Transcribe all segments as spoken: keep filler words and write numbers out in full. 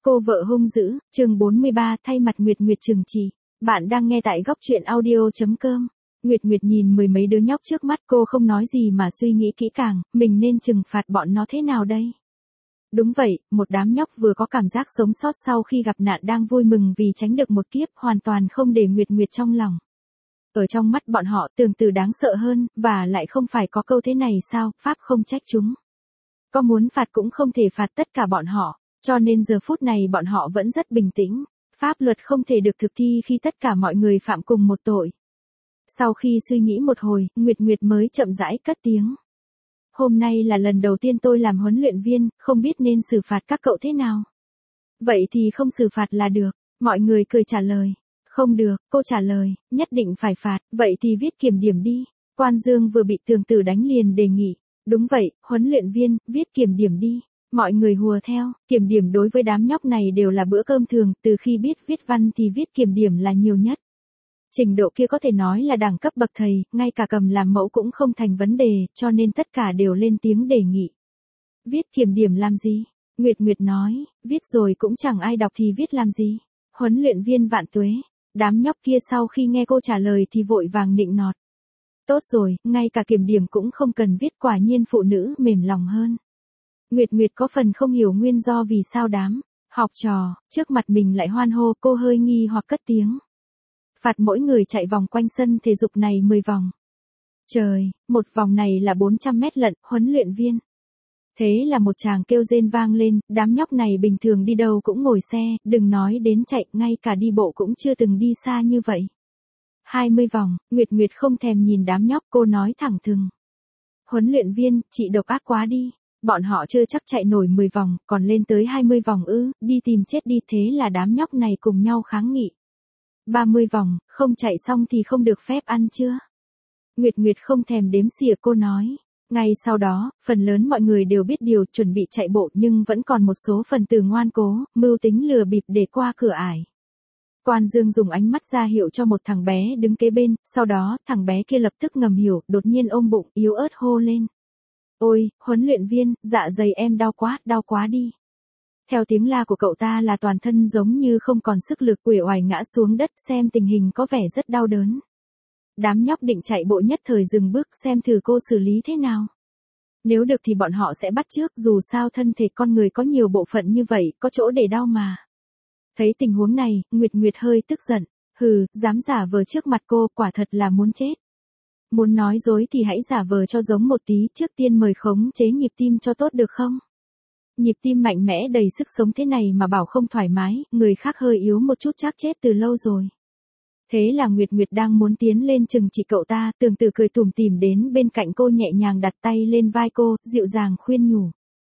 Cô vợ hung dữ, chương bốn mươi ba thay mặt Nguyệt Nguyệt trừng trị. Bạn đang nghe tại góc truyện audio.com. Nguyệt Nguyệt nhìn mười mấy đứa nhóc trước mắt, cô không nói gì mà suy nghĩ kỹ càng, mình nên trừng phạt bọn nó thế nào đây? Đúng vậy, một đám nhóc vừa có cảm giác sống sót sau khi gặp nạn đang vui mừng vì tránh được một kiếp, hoàn toàn không để Nguyệt Nguyệt trong lòng. Ở trong mắt bọn họ Tường Tử đáng sợ hơn, và lại không phải có câu thế này sao, pháp không trách chúng. Có muốn phạt cũng không thể phạt tất cả bọn họ, cho nên giờ phút này bọn họ vẫn rất bình tĩnh. Pháp luật không thể được thực thi khi tất cả mọi người phạm cùng một tội. Sau khi suy nghĩ một hồi, Nguyệt Nguyệt mới chậm rãi cất tiếng. Hôm nay là lần đầu tiên tôi làm huấn luyện viên, không biết nên xử phạt các cậu thế nào. Vậy thì không xử phạt là được, mọi người cười trả lời. Không được, cô trả lời, nhất định phải phạt, vậy thì viết kiểm điểm đi. Quan Dương vừa bị Tường Tử đánh liền đề nghị. Đúng vậy, huấn luyện viên, viết kiểm điểm đi. Mọi người hùa theo, kiểm điểm đối với đám nhóc này đều là bữa cơm thường, từ khi biết viết văn thì viết kiểm điểm là nhiều nhất. Trình độ kia có thể nói là đẳng cấp bậc thầy, ngay cả cầm làm mẫu cũng không thành vấn đề, cho nên tất cả đều lên tiếng đề nghị. Viết kiểm điểm làm gì? Nguyệt Nguyệt nói, viết rồi cũng chẳng ai đọc thì viết làm gì? Huấn luyện viên vạn tuế. Đám nhóc kia sau khi nghe cô trả lời thì vội vàng nịnh nọt. Tốt rồi, ngay cả kiểm điểm cũng không cần viết, quả nhiên phụ nữ mềm lòng hơn. Nguyệt Nguyệt có phần không hiểu nguyên do vì sao đám học trò trước mặt mình lại hoan hô, cô hơi nghi hoặc cất tiếng. Phạt mỗi người chạy vòng quanh sân thể dục này mười vòng. Trời, một vòng này là bốn trăm mét lận, huấn luyện viên. Thế là một tràng kêu rên vang lên, đám nhóc này bình thường đi đâu cũng ngồi xe, đừng nói đến chạy, ngay cả đi bộ cũng chưa từng đi xa như vậy. hai mươi vòng, Nguyệt Nguyệt không thèm nhìn đám nhóc, cô nói thẳng thừng. Huấn luyện viên, chị độc ác quá đi. Bọn họ chưa chắc chạy nổi mười vòng, còn lên tới hai mươi vòng ư, đi tìm chết đi, thế là đám nhóc này cùng nhau kháng nghị. ba mươi vòng, không chạy xong thì không được phép ăn chưa? Nguyệt Nguyệt không thèm đếm xỉa, cô nói. Ngay sau đó, phần lớn mọi người đều biết điều, chuẩn bị chạy bộ, nhưng vẫn còn một số phần tử ngoan cố, mưu tính lừa bịp để qua cửa ải. Quan Dương dùng ánh mắt ra hiệu cho một thằng bé đứng kế bên, sau đó thằng bé kia lập tức ngầm hiểu, đột nhiên ôm bụng, yếu ớt hô lên. Ôi, huấn luyện viên, dạ dày em đau quá, đau quá đi. Theo tiếng la của cậu ta là toàn thân giống như không còn sức lực, uể oải ngã xuống đất, xem tình hình có vẻ rất đau đớn. Đám nhóc định chạy bộ nhất thời dừng bước, xem thử cô xử lý thế nào. Nếu được thì bọn họ sẽ bắt chước, dù sao thân thể con người có nhiều bộ phận như vậy, có chỗ để đau mà. Thấy tình huống này, Nguyệt Nguyệt hơi tức giận. Hừ, dám giả vờ trước mặt cô, quả thật là muốn chết. Muốn nói dối thì hãy giả vờ cho giống một tí, trước tiên mời khống chế nhịp tim cho tốt được không? Nhịp tim mạnh mẽ đầy sức sống thế này mà bảo không thoải mái, người khác hơi yếu một chút chắc chết từ lâu rồi. Thế là Nguyệt Nguyệt đang muốn tiến lên chừng trị cậu ta, Tường Tử cười tủm tỉm đến bên cạnh cô, nhẹ nhàng đặt tay lên vai cô, dịu dàng khuyên nhủ.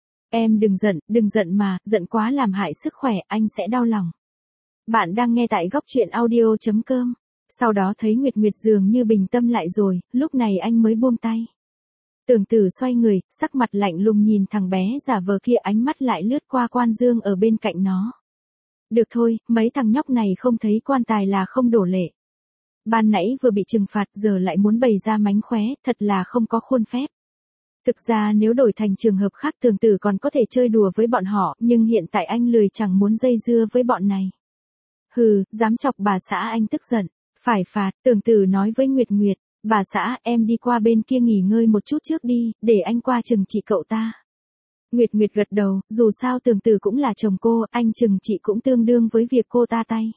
Em đừng giận, đừng giận mà, giận quá làm hại sức khỏe, anh sẽ đau lòng. Bạn đang nghe tại góc truyện audio.com. Sau đó thấy Nguyệt Nguyệt dường như bình tâm lại rồi, lúc này anh mới buông tay. Tường Tử xoay người, sắc mặt lạnh lùng nhìn thằng bé giả vờ kia, ánh mắt lại lướt qua Quan Dương ở bên cạnh nó. Được thôi, mấy thằng nhóc này không thấy quan tài là không đổ lệ. Ban nãy vừa bị trừng phạt giờ lại muốn bày ra mánh khóe, thật là không có khuôn phép. Thực ra nếu đổi thành trường hợp khác Tường Tử còn có thể chơi đùa với bọn họ, nhưng hiện tại anh lười chẳng muốn dây dưa với bọn này. Hừ, dám chọc bà xã anh tức giận. Phải phạt, Tường Tử nói với Nguyệt Nguyệt. Bà xã, em đi qua bên kia nghỉ ngơi một chút trước đi, để anh qua trừng trị cậu ta. Nguyệt Nguyệt gật đầu, dù sao Tường Tử cũng là chồng cô, anh trừng trị cũng tương đương với việc cô ta tay.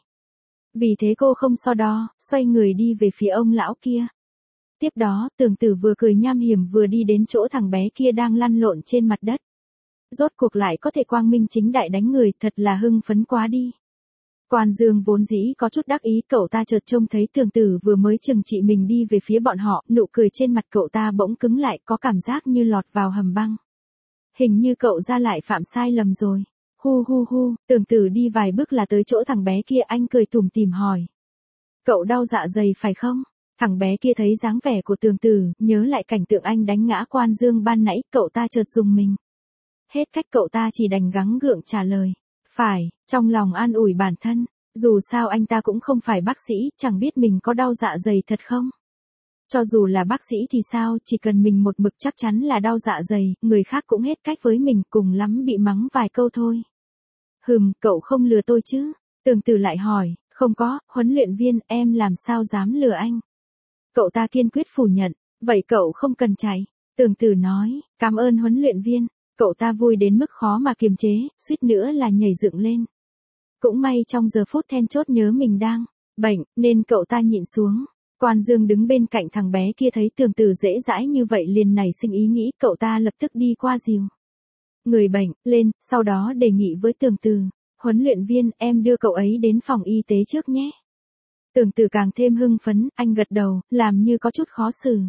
Vì thế cô không so đo, xoay người đi về phía ông lão kia. Tiếp đó, Tường Tử vừa cười nham hiểm vừa đi đến chỗ thằng bé kia đang lăn lộn trên mặt đất. Rốt cuộc lại có thể quang minh chính đại đánh người, thật là hưng phấn quá đi. Quan Dương vốn dĩ có chút đắc ý, cậu ta chợt trông thấy Tường Tử vừa mới trừng trị mình đi về phía bọn họ, nụ cười trên mặt cậu ta bỗng cứng lại, có cảm giác như lọt vào hầm băng. Hình như cậu ra lại phạm sai lầm rồi. Hu hu hu, Tường Tử đi vài bước là tới chỗ thằng bé kia, anh cười tủm tỉm hỏi. Cậu đau dạ dày phải không? Thằng bé kia thấy dáng vẻ của Tường Tử, nhớ lại cảnh tượng anh đánh ngã Quan Dương ban nãy, cậu ta chợt rùng mình. Hết cách cậu ta chỉ đành gắng gượng trả lời. Phải, trong lòng an ủi bản thân, dù sao anh ta cũng không phải bác sĩ, chẳng biết mình có đau dạ dày thật không. Cho dù là bác sĩ thì sao, chỉ cần mình một mực chắc chắn là đau dạ dày, người khác cũng hết cách với mình, cùng lắm bị mắng vài câu thôi. Hừm, cậu không lừa tôi chứ? Tường Tử lại hỏi, không có, huấn luyện viên, em làm sao dám lừa anh? Cậu ta kiên quyết phủ nhận, vậy cậu không cần chạy. Tường Tử nói, cảm ơn huấn luyện viên. Cậu ta vui đến mức khó mà kiềm chế, suýt nữa là nhảy dựng lên. Cũng may trong giờ phút then chốt nhớ mình đang bệnh, nên cậu ta nhịn xuống. Quan Dương đứng bên cạnh thằng bé kia thấy Tường Tử dễ dãi như vậy liền nảy sinh ý nghĩ, cậu ta lập tức đi qua dìu người bệnh lên, sau đó đề nghị với Tường Tử, huấn luyện viên, em đưa cậu ấy đến phòng y tế trước nhé. Tường Tử càng thêm hưng phấn, anh gật đầu, làm như có chút khó xử.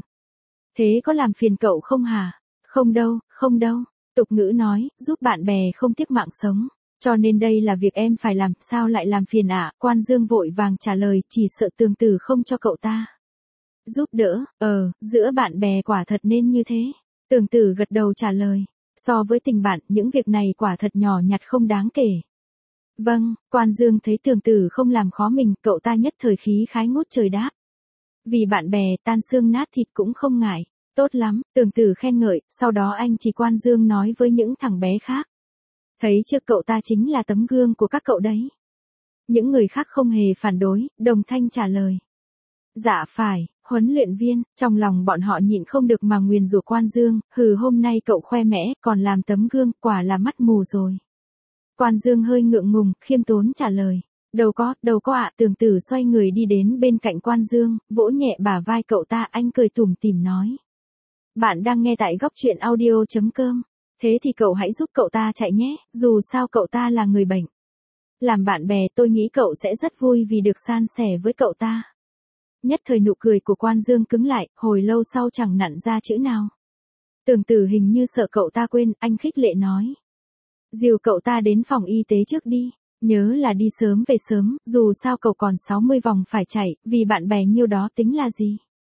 Thế có làm phiền cậu không hả? Không đâu, không đâu. Tục ngữ nói, giúp bạn bè không tiếc mạng sống. Cho nên đây là việc em phải làm, sao lại làm phiền ạ? À? Quan Dương vội vàng trả lời, chỉ sợ Tường Tử không cho cậu ta giúp đỡ, ờ, giữa bạn bè quả thật nên như thế. Tường Tử gật đầu trả lời, so với tình bạn, những việc này quả thật nhỏ nhặt không đáng kể. Vâng, Quan Dương thấy Tường Tử không làm khó mình, cậu ta nhất thời khí khái ngút trời đáp. Vì bạn bè, tan xương nát thịt cũng không ngại. Tốt lắm, Tường Tử khen ngợi, sau đó anh chỉ Quan Dương nói với những thằng bé khác. Thấy trước cậu ta chính là tấm gương của các cậu đấy. Những người khác không hề phản đối, đồng thanh trả lời. Dạ phải, huấn luyện viên, trong lòng bọn họ nhịn không được mà nguyền rủa Quan Dương, hừ hôm nay cậu khoe mẽ, còn làm tấm gương, quả là mắt mù rồi. Quan Dương hơi ngượng ngùng, khiêm tốn trả lời. Đâu có, đâu có ạ. Tường Tử xoay người đi đến bên cạnh Quan Dương, vỗ nhẹ bả vai cậu ta, anh cười tủm tỉm nói. Bạn đang nghe tại góc truyện audio chấm com. Thế thì cậu hãy giúp cậu ta chạy nhé, dù sao cậu ta là người bệnh. Làm bạn bè tôi nghĩ cậu sẽ rất vui vì được san sẻ với cậu ta. Nhất thời nụ cười của Quan Dương cứng lại, hồi lâu sau chẳng nặn ra chữ nào. Tường Tử hình như sợ cậu ta quên, anh khích lệ nói. Dìu cậu ta đến phòng y tế trước đi, nhớ là đi sớm về sớm, dù sao cậu còn sáu mươi vòng phải chạy, vì bạn bè nhiêu đó tính là gì.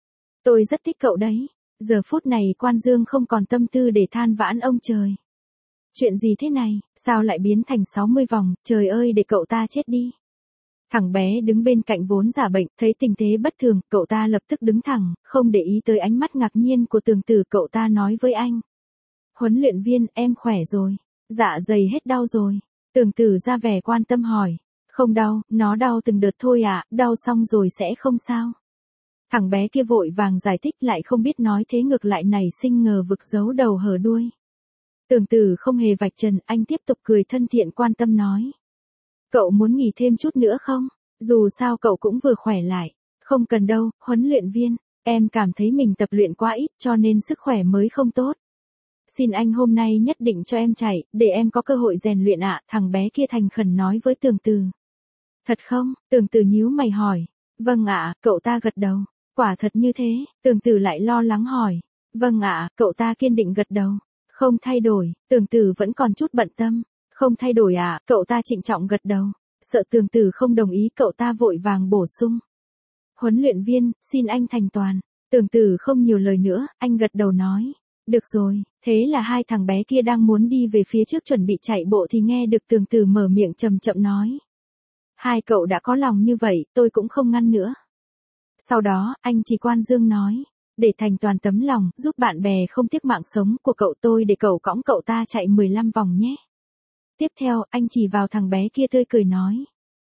Tôi rất thích cậu đấy. Giờ phút này Quan Dương không còn tâm tư để than vãn ông trời. Chuyện gì thế này, sao lại biến thành sáu mươi vòng, trời ơi để cậu ta chết đi. Thằng bé đứng bên cạnh vốn giả bệnh, thấy tình thế bất thường, cậu ta lập tức đứng thẳng, không để ý tới ánh mắt ngạc nhiên của Tường Tử, cậu ta nói với anh. Huấn luyện viên, em khỏe rồi. Dạ dày hết đau rồi. Tường Tử ra vẻ quan tâm hỏi. Không đau, nó đau từng đợt thôi ạ, à, đau xong rồi sẽ không sao. Thằng bé kia vội vàng giải thích, lại không biết nói thế ngược lại nảy sinh ngờ vực giấu đầu hở đuôi. Tường Tử không hề vạch trần, anh tiếp tục cười thân thiện quan tâm nói. Cậu muốn nghỉ thêm chút nữa không? Dù sao cậu cũng vừa khỏe lại. Không cần đâu, huấn luyện viên, em cảm thấy mình tập luyện quá ít cho nên sức khỏe mới không tốt. Xin anh hôm nay nhất định cho em chạy, để em có cơ hội rèn luyện ạ, à, thằng bé kia thành khẩn nói với Tường Tử. Thật không? Tường Tử nhíu mày hỏi. Vâng ạ, à, cậu ta gật đầu. Quả thật như thế, Tường Tử lại lo lắng hỏi. Vâng ạ, à, cậu ta kiên định gật đầu. Không thay đổi, Tường Tử vẫn còn chút bận tâm. Không thay đổi à, cậu ta trịnh trọng gật đầu. Sợ Tường Tử không đồng ý, cậu ta vội vàng bổ sung. Huấn luyện viên, xin anh thành toàn. Tường Tử không nhiều lời nữa, anh gật đầu nói. Được rồi, thế là hai thằng bé kia đang muốn đi về phía trước chuẩn bị chạy bộ thì nghe được Tường Tử mở miệng chậm chậm nói. Hai cậu đã có lòng như vậy, tôi cũng không ngăn nữa. Sau đó, anh chỉ Quan Dương nói. Để thành toàn tấm lòng, giúp bạn bè không tiếc mạng sống của cậu, tôi để cậu cõng cậu ta chạy mười lăm vòng nhé. Tiếp theo, anh chỉ vào thằng bé kia tươi cười nói.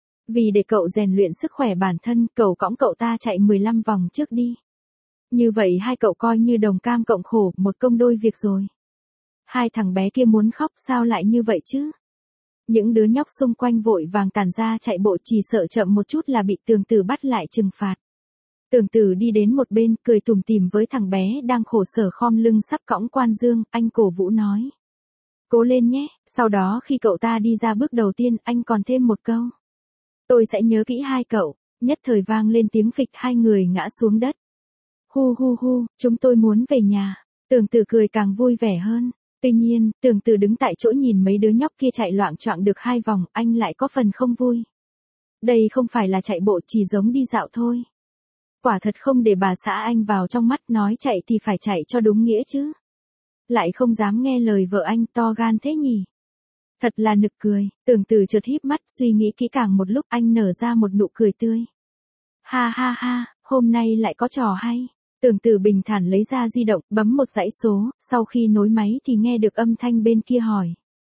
Vì để cậu rèn luyện sức khỏe bản thân, cậu cõng cậu ta chạy mười lăm vòng trước đi. Như vậy hai cậu coi như đồng cam cộng khổ, một công đôi việc rồi. Hai thằng bé kia muốn khóc, sao lại như vậy chứ? Những đứa nhóc xung quanh vội vàng tản ra chạy bộ, chỉ sợ chậm một chút là bị Tường Tử bắt lại trừng phạt. Tường Tử đi đến một bên, cười tủm tỉm với thằng bé đang khổ sở khom lưng sắp cõng Quan Dương, anh cổ vũ nói. Cố lên nhé, sau đó khi cậu ta đi ra bước đầu tiên, anh còn thêm một câu. Tôi sẽ nhớ kỹ hai cậu, nhất thời vang lên tiếng phịch, hai người ngã xuống đất. Hu hu hu, chúng tôi muốn về nhà. Tường Tử cười càng vui vẻ hơn. Tuy nhiên, Tường Tử đứng tại chỗ nhìn mấy đứa nhóc kia chạy loạng choạng được hai vòng, anh lại có phần không vui. Đây không phải là chạy bộ, chỉ giống đi dạo thôi. Quả thật không để bà xã anh vào trong mắt, nói chạy thì phải chạy cho đúng nghĩa chứ. Lại không dám nghe lời vợ anh, to gan thế nhỉ. Thật là nực cười. Tường Tử chợt híp mắt, suy nghĩ kỹ càng một lúc, anh nở ra một nụ cười tươi. Ha ha ha, hôm nay lại có trò hay. Tường Tử bình thản lấy ra di động, bấm một dãy số, sau khi nối máy thì nghe được âm thanh bên kia hỏi.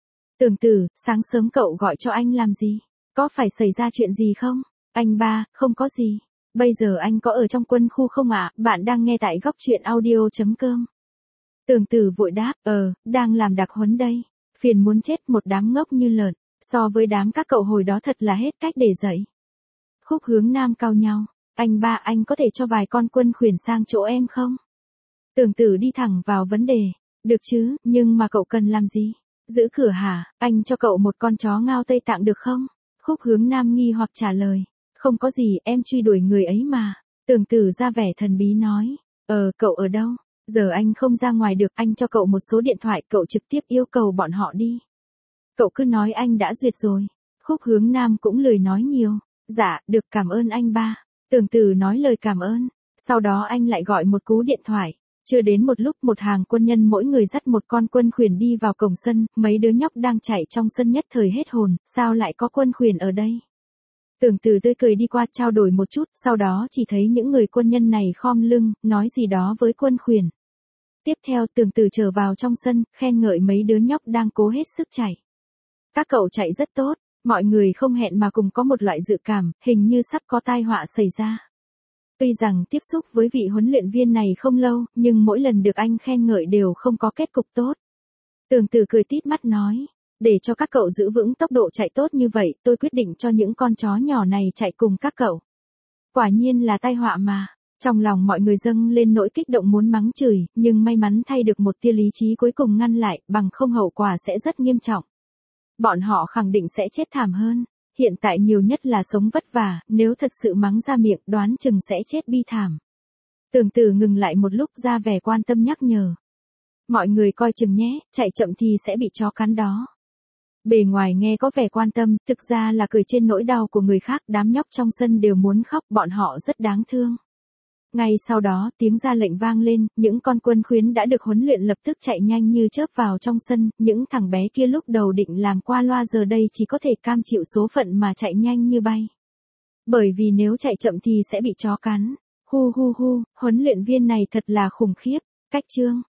Tưởng Tử, sáng sớm cậu gọi cho anh làm gì? Có phải xảy ra chuyện gì không? Anh ba, không có gì. Bây giờ anh có ở trong quân khu không ạ? Bạn đang nghe tại góc truyện audio.com. Tưởng Tử vội đáp, ờ, đang làm đặc huấn đây. Phiền muốn chết, một đám ngốc như lợn. So với đám các cậu hồi đó thật là hết cách để dạy. Khúc Hướng Nam cau nhau. Anh ba, anh có thể cho vài con quân khuyển sang chỗ em không? Tưởng Tử đi thẳng vào vấn đề. Được chứ, nhưng mà cậu cần làm gì? Giữ cửa hả? Anh cho cậu một con chó Ngao Tây Tạng được không? Khúc Hướng Nam nghi hoặc trả lời. Không có gì, em truy đuổi người ấy mà. Tưởng Tử ra vẻ thần bí nói. Ờ, cậu ở đâu? Giờ anh không ra ngoài được, anh cho cậu một số điện thoại, cậu trực tiếp yêu cầu bọn họ đi. Cậu cứ nói anh đã duyệt rồi. Khúc Hướng Nam cũng lười nói nhiều. Dạ, được, cảm ơn anh ba. Tưởng Tử nói lời cảm ơn. Sau đó anh lại gọi một cú điện thoại. Chưa đến một lúc, một hàng quân nhân mỗi người dắt một con quân khuyển đi vào cổng sân, mấy đứa nhóc đang chạy trong sân nhất thời hết hồn, sao lại có quân khuyển ở đây? Tưởng Tử tươi cười đi qua trao đổi một chút, sau đó chỉ thấy những người quân nhân này khom lưng, nói gì đó với quân khuyển. Tiếp theo Tưởng Tử trở vào trong sân, khen ngợi mấy đứa nhóc đang cố hết sức chạy. Các cậu chạy rất tốt, mọi người không hẹn mà cùng có một loại dự cảm, hình như sắp có tai họa xảy ra. Tuy rằng tiếp xúc với vị huấn luyện viên này không lâu, nhưng mỗi lần được anh khen ngợi đều không có kết cục tốt. Tưởng Tử cười tít mắt nói, để cho các cậu giữ vững tốc độ chạy tốt như vậy, tôi quyết định cho những con chó nhỏ này chạy cùng các cậu. Quả nhiên là tai họa mà. Trong lòng mọi người dâng lên nỗi kích động muốn mắng chửi, nhưng may mắn thay được một tia lý trí cuối cùng ngăn lại, bằng không hậu quả sẽ rất nghiêm trọng. Bọn họ khẳng định sẽ chết thảm hơn. Hiện tại nhiều nhất là sống vất vả, nếu thật sự mắng ra miệng đoán chừng sẽ chết bi thảm. Tưởng Tử ngừng lại một lúc ra vẻ quan tâm nhắc nhở. Mọi người coi chừng nhé, chạy chậm thì sẽ bị chó cắn đó. Bề ngoài nghe có vẻ quan tâm, thực ra là cười trên nỗi đau của người khác, đám nhóc trong sân đều muốn khóc, bọn họ rất đáng thương. Ngay sau đó, tiếng ra lệnh vang lên, những con quân khuyến đã được huấn luyện lập tức chạy nhanh như chớp vào trong sân, những thằng bé kia lúc đầu định làm qua loa giờ đây chỉ có thể cam chịu số phận mà chạy nhanh như bay. Bởi vì nếu chạy chậm thì sẽ bị chó cắn. Hu hu hu, huấn luyện viên này thật là khủng khiếp. Cách chương